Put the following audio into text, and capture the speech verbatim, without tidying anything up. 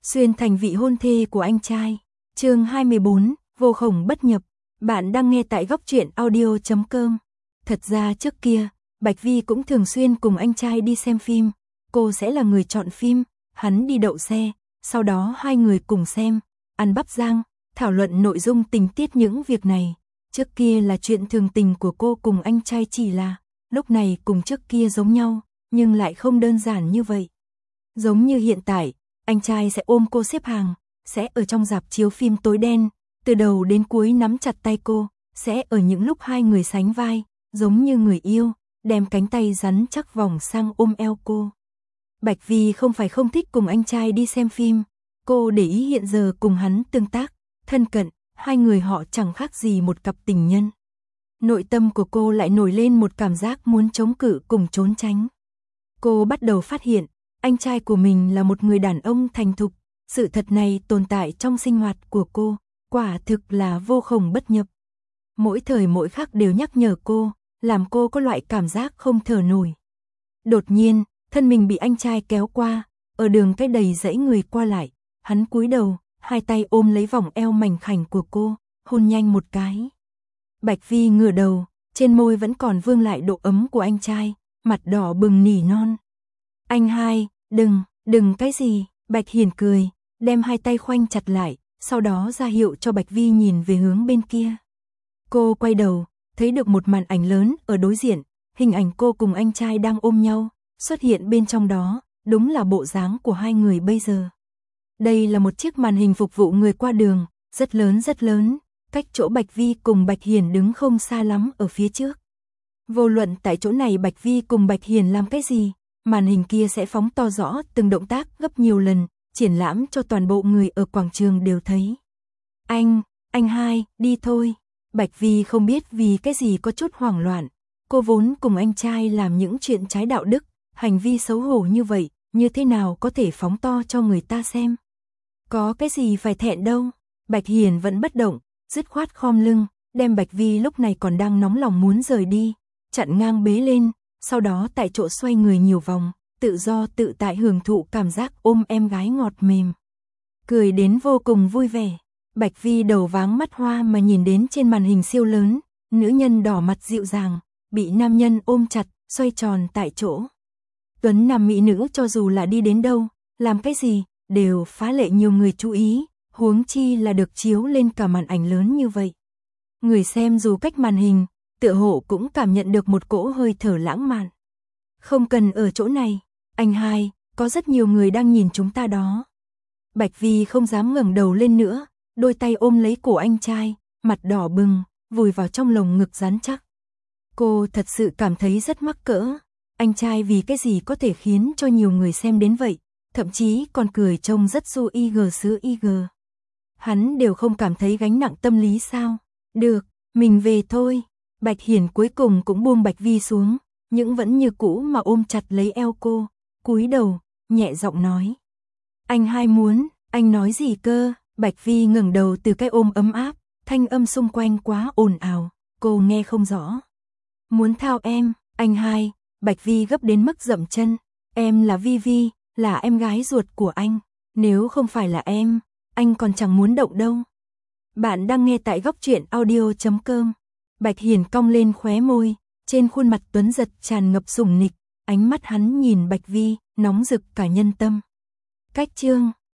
xuyên thành vị hôn thê của anh trai. Chương hai mươi bốn, vô khổng bất nhập. Bạn đang nghe tại góc truyện audio chấm com. Thật ra trước kia, Bạch Vi cũng thường xuyên cùng anh trai đi xem phim. Cô sẽ là người chọn phim, hắn đi đậu xe, sau đó hai người cùng xem, ăn bắp rang, thảo luận nội dung tình tiết những việc này. Trước kia là chuyện thường tình của cô cùng anh trai, chỉ là lúc này cùng trước kia giống nhau, nhưng lại không đơn giản như vậy. Giống như hiện tại, anh trai sẽ ôm cô xếp hàng, sẽ ở trong rạp chiếu phim tối đen, từ đầu đến cuối nắm chặt tay cô, sẽ ở những lúc hai người sánh vai, giống như người yêu, đem cánh tay rắn chắc vòng sang ôm eo cô. Bạch Vi không phải không thích cùng anh trai đi xem phim, cô để ý hiện giờ cùng hắn tương tác, thân cận, hai người họ chẳng khác gì một cặp tình nhân. Nội tâm của cô lại nổi lên một cảm giác muốn chống cự cùng trốn tránh. Cô bắt đầu phát hiện, anh trai của mình là một người đàn ông thành thục, sự thật này tồn tại trong sinh hoạt của cô, quả thực là vô khổng bất nhập. Mỗi thời mỗi khắc đều nhắc nhở cô, làm cô có loại cảm giác không thở nổi. Đột nhiên, thân mình bị anh trai kéo qua, ở đường cái đầy dãy người qua lại, hắn cúi đầu, hai tay ôm lấy vòng eo mảnh khảnh của cô, hôn nhanh một cái. Bạch Vi ngửa đầu, trên môi vẫn còn vương lại độ ấm của anh trai, mặt đỏ bừng nỉ non. Anh hai, đừng, đừng cái gì, Bạch Hiền cười, đem hai tay khoanh chặt lại, sau đó ra hiệu cho Bạch Vi nhìn về hướng bên kia. Cô quay đầu, thấy được một màn ảnh lớn ở đối diện, hình ảnh cô cùng anh trai đang ôm nhau, xuất hiện bên trong đó, đúng là bộ dáng của hai người bây giờ. Đây là một chiếc màn hình phục vụ người qua đường, rất lớn rất lớn, cách chỗ Bạch Vi cùng Bạch Hiền đứng không xa lắm ở phía trước. Vô luận tại chỗ này Bạch Vi cùng Bạch Hiền làm cái gì, màn hình kia sẽ phóng to rõ từng động tác gấp nhiều lần, triển lãm cho toàn bộ người ở quảng trường đều thấy. Anh, anh hai, đi thôi. Bạch Vi không biết vì cái gì có chút hoảng loạn. Cô vốn cùng anh trai làm những chuyện trái đạo đức, hành vi xấu hổ như vậy, như thế nào có thể phóng to cho người ta xem. Có cái gì phải thẹn đâu. Bạch Hiền vẫn bất động, dứt khoát khom lưng, đem Bạch Vi lúc này còn đang nóng lòng muốn rời đi, chặn ngang bế lên, sau đó tại chỗ xoay người nhiều vòng, tự do tự tại hưởng thụ cảm giác ôm em gái ngọt mềm. Cười đến vô cùng vui vẻ. Bạch Vi đầu váng mắt hoa mà nhìn đến trên màn hình siêu lớn, nữ nhân đỏ mặt dịu dàng, bị nam nhân ôm chặt, xoay tròn tại chỗ. Tuấn nam mỹ nữ cho dù là đi đến đâu, làm cái gì, đều phá lệ nhiều người chú ý, huống chi là được chiếu lên cả màn ảnh lớn như vậy. Người xem dù cách màn hình, tựa hồ cũng cảm nhận được một cỗ hơi thở lãng mạn. Không cần ở chỗ này, anh hai, có rất nhiều người đang nhìn chúng ta đó. Bạch Vi không dám ngẩng đầu lên nữa, đôi tay ôm lấy cổ anh trai, mặt đỏ bừng, vùi vào trong lồng ngực rắn chắc. Cô thật sự cảm thấy rất mắc cỡ, anh trai vì cái gì có thể khiến cho nhiều người xem đến vậy, thậm chí còn cười trông rất du y gờ sứ y gờ. Hắn đều không cảm thấy gánh nặng tâm lý sao? Được, mình về thôi. Bạch Hiền cuối cùng cũng buông Bạch Vi xuống, nhưng vẫn như cũ mà ôm chặt lấy eo cô, cúi đầu, nhẹ giọng nói. Anh hai muốn, anh nói gì cơ? Bạch Vi ngẩng đầu từ cái ôm ấm áp, thanh âm xung quanh quá ồn ào, cô nghe không rõ. Muốn thao em, anh hai, Bạch Vi gấp đến mức dậm chân, em là Vi Vi, là em gái ruột của anh, nếu không phải là em, anh còn chẳng muốn động đâu. Bạn đang nghe tại góc truyện audio chấm com. Bạch Hiền cong lên khóe môi, trên khuôn mặt tuấn giật tràn ngập sủng nịch, ánh mắt hắn nhìn Bạch Vi, nóng rực cả nhân tâm. Cách chương